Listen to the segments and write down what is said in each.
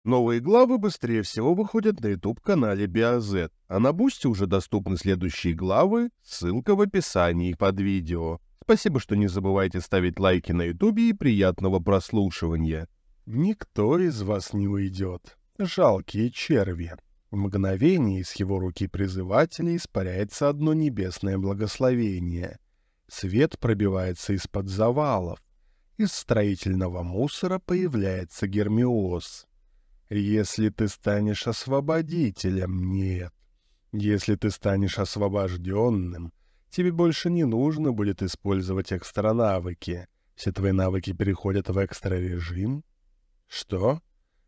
Новые главы быстрее всего выходят на YouTube-канале BioZ, а на Бусти уже доступны следующие главы, ссылка в описании под видео. Спасибо, что не забывайте ставить лайки на YouTube и приятного прослушивания. Никто из вас не уйдет, жалкие черви. В мгновение из его руки призывателя испаряется одно небесное благословение. Свет пробивается из-под завалов. Из строительного мусора появляется Гермиос. Если ты станешь освободителем, нет. Если ты станешь освобожденным, тебе больше не нужно будет использовать экстра-навыки. Все твои навыки переходят в экстра-режим. Что?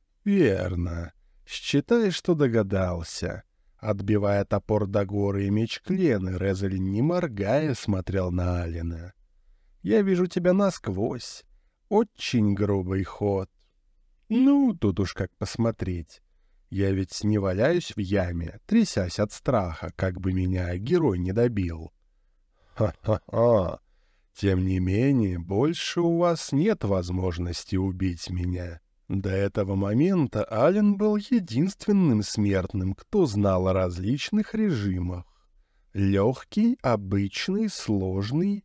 Верно. Считай, что догадался. Отбивая топор Дагоры и меч Клены, Резель, не моргая, смотрел на Алина. Я вижу тебя насквозь. Очень грубый ход. Ну, тут уж как посмотреть. Я ведь не валяюсь в яме, трясясь от страха, как бы меня герой не добил. Ха-ха-ха. Тем не менее, больше у вас нет возможности убить меня. До этого момента Ален был единственным смертным, кто знал о различных режимах. Легкий, обычный, сложный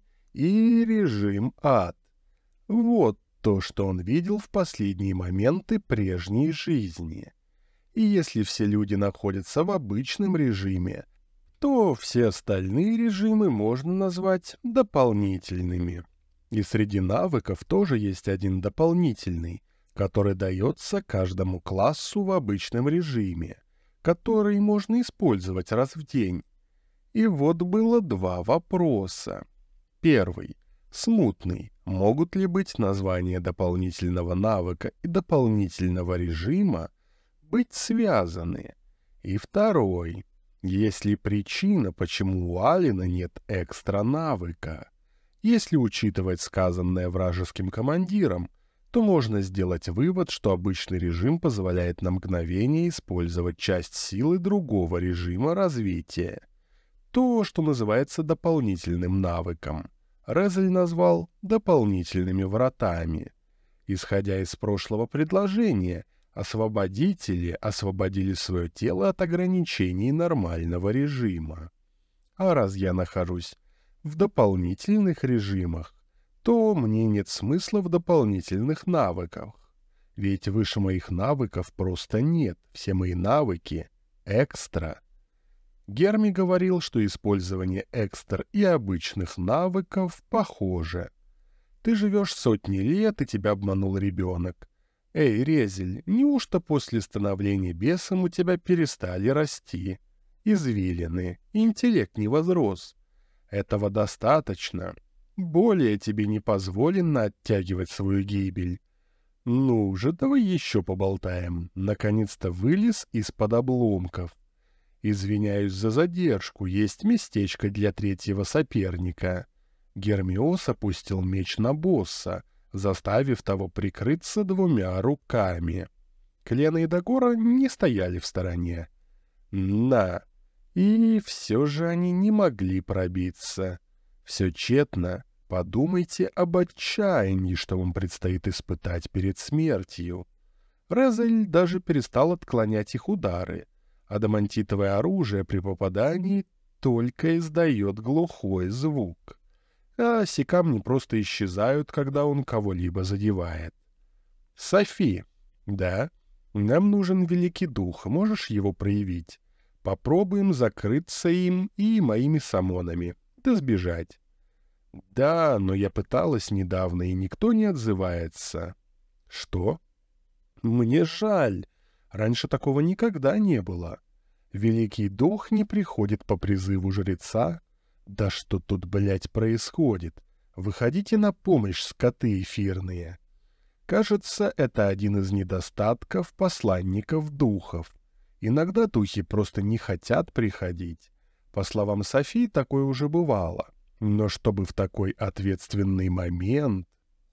и режим ад. Вот то, что он видел в последние моменты прежней жизни. И если все люди находятся в обычном режиме, то все остальные режимы можно назвать дополнительными. И среди навыков тоже есть один дополнительный, который дается каждому классу в обычном режиме, который можно использовать раз в день. И вот было два вопроса. Первый. Смутный. Могут ли быть названия дополнительного навыка и дополнительного режима быть связаны? И второй. Есть ли причина, почему у Алина нет экстра-навыка? Если учитывать сказанное вражеским командиром, то можно сделать вывод, что обычный режим позволяет на мгновение использовать часть силы другого режима развития. То, что называется дополнительным навыком. Резель назвал дополнительными вратами. Исходя из прошлого предложения, освободители освободили свое тело от ограничений нормального режима. А раз я нахожусь в дополнительных режимах, то мне нет смысла в дополнительных навыках. Ведь выше моих навыков просто нет, все мои навыки экстра. Герми говорил, что использование экстр и обычных навыков похоже. Ты живешь сотни лет, и тебя обманул ребенок. Эй, Резель, неужто после становления бесом у тебя перестали расти извилины, интеллект не возрос? Этого достаточно. Более тебе не позволено оттягивать свою гибель. Ну же, давай еще поболтаем. Наконец-то вылез из-под обломков. Извиняюсь за задержку, есть местечко для третьего соперника. Гермиос опустил меч на босса, заставив того прикрыться двумя руками. Клена и Дагора не стояли в стороне. Да, и все же они не могли пробиться. Все тщетно. Подумайте об отчаянии, что вам предстоит испытать перед смертью. Резель даже перестал отклонять их удары. Адамантитовое оружие при попадании только издает глухой звук. А камни просто исчезают, когда он кого-либо задевает. Софи. Да, нам нужен великий дух, можешь его проявить? Попробуем закрыться им и моими самонами, да сбежать. Да, но я пыталась недавно, и никто не отзывается. Что? Мне жаль. Раньше такого никогда не было. Великий дух не приходит по призыву жреца. Да что тут, блядь, происходит? Выходите на помощь, скоты эфирные. Кажется, это один из недостатков посланников духов. Иногда духи просто не хотят приходить. По словам Софи, такое уже бывало. Но чтобы в такой ответственный момент...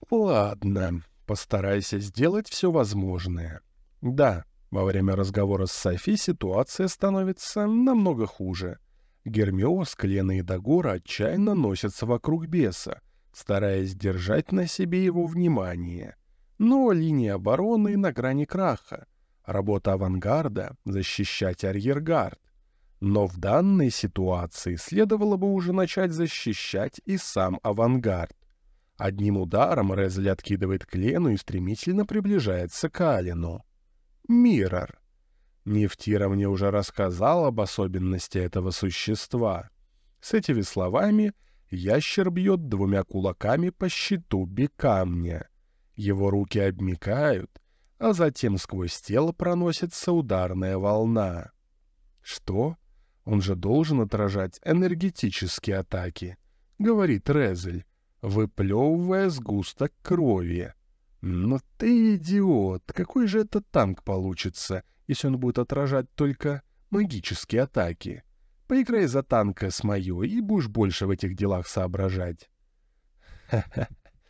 Ладно, постарайся сделать все возможное. Да, во время разговора с Софи ситуация становится намного хуже. Гермиос, Клена и Дагора отчаянно носятся вокруг беса, стараясь держать на себе его внимание. Но линия обороны на грани краха. Работа авангарда — защищать арьергард. Но в данной ситуации следовало бы уже начать защищать и сам авангард. Одним ударом Резли откидывает Клену и стремительно приближается к Алину. Миррор. Нефтира мне уже рассказал об особенности этого существа. С этими словами ящер бьет двумя кулаками по щиту бикамня. Его руки обмякают, а затем сквозь тело проносится ударная волна. Что? Он же должен отражать энергетические атаки, говорит Резель, выплевывая сгусток крови. Но ты идиот, какой же это танк получится, если он будет отражать только магические атаки? Поиграй за танка с моё, и будешь больше в этих делах соображать. Ха-ха,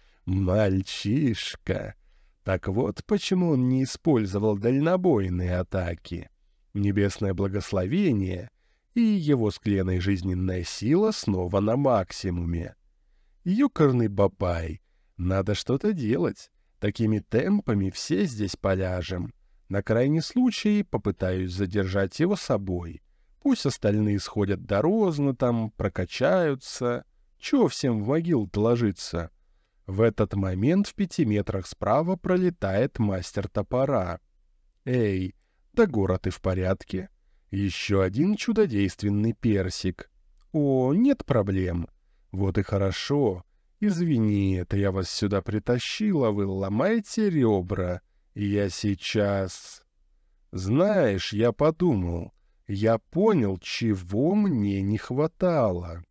мальчишка. Так вот, почему он не использовал дальнобойные атаки. Небесное благословение и его с Кленой жизненная сила снова на максимуме. Юкарный бабай, надо что-то делать. Такими темпами все здесь поляжем. На крайний случай попытаюсь задержать его собой. Пусть остальные сходят до розны там, прокачаются. Чего всем в могилу-то ложиться? В этот момент в 5 метрах справа пролетает мастер топора. «Эй, да Гора, ты в порядке?» Еще один чудодейственный персик. «О, нет проблем. Вот и хорошо. Извини, это я вас сюда притащила, вы ломаете ребра. И я сейчас...» «Знаешь, я подумал, я понял, чего мне не хватало.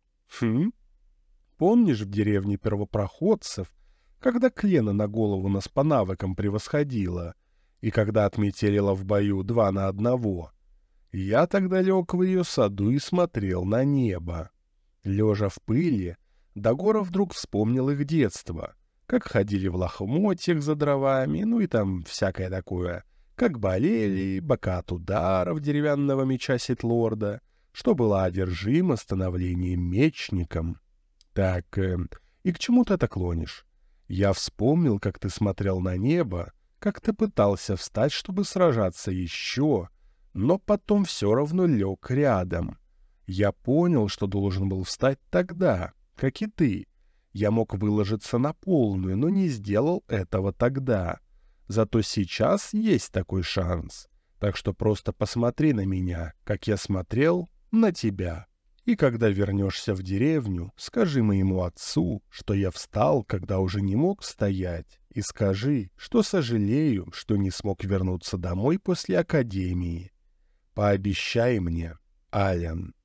Помнишь в деревне первопроходцев, когда Клена на голову нас по навыкам превосходила, и когда отметелила в бою 2 на 1? Я тогда лег в ее саду и смотрел на небо. Лежа в пыли, Дагора вдруг вспомнил их детство, как ходили в лохмотьях за дровами, ну и там всякое такое, как болели, бока от ударов деревянного меча Ситлорда, что была одержима становлением мечником. Так, и к чему ты это клонишь? Я вспомнил, как ты смотрел на небо, как ты пытался встать, чтобы сражаться еще, но потом все равно лег рядом. Я понял, что должен был встать тогда, как и ты. Я мог выложиться на полную, но не сделал этого тогда. Зато сейчас есть такой шанс. Так что просто посмотри на меня, как я смотрел на тебя. И когда вернешься в деревню, скажи моему отцу, что я встал, когда уже не мог стоять, и скажи, что сожалею, что не смог вернуться домой после академии. Пообещай мне, Ален».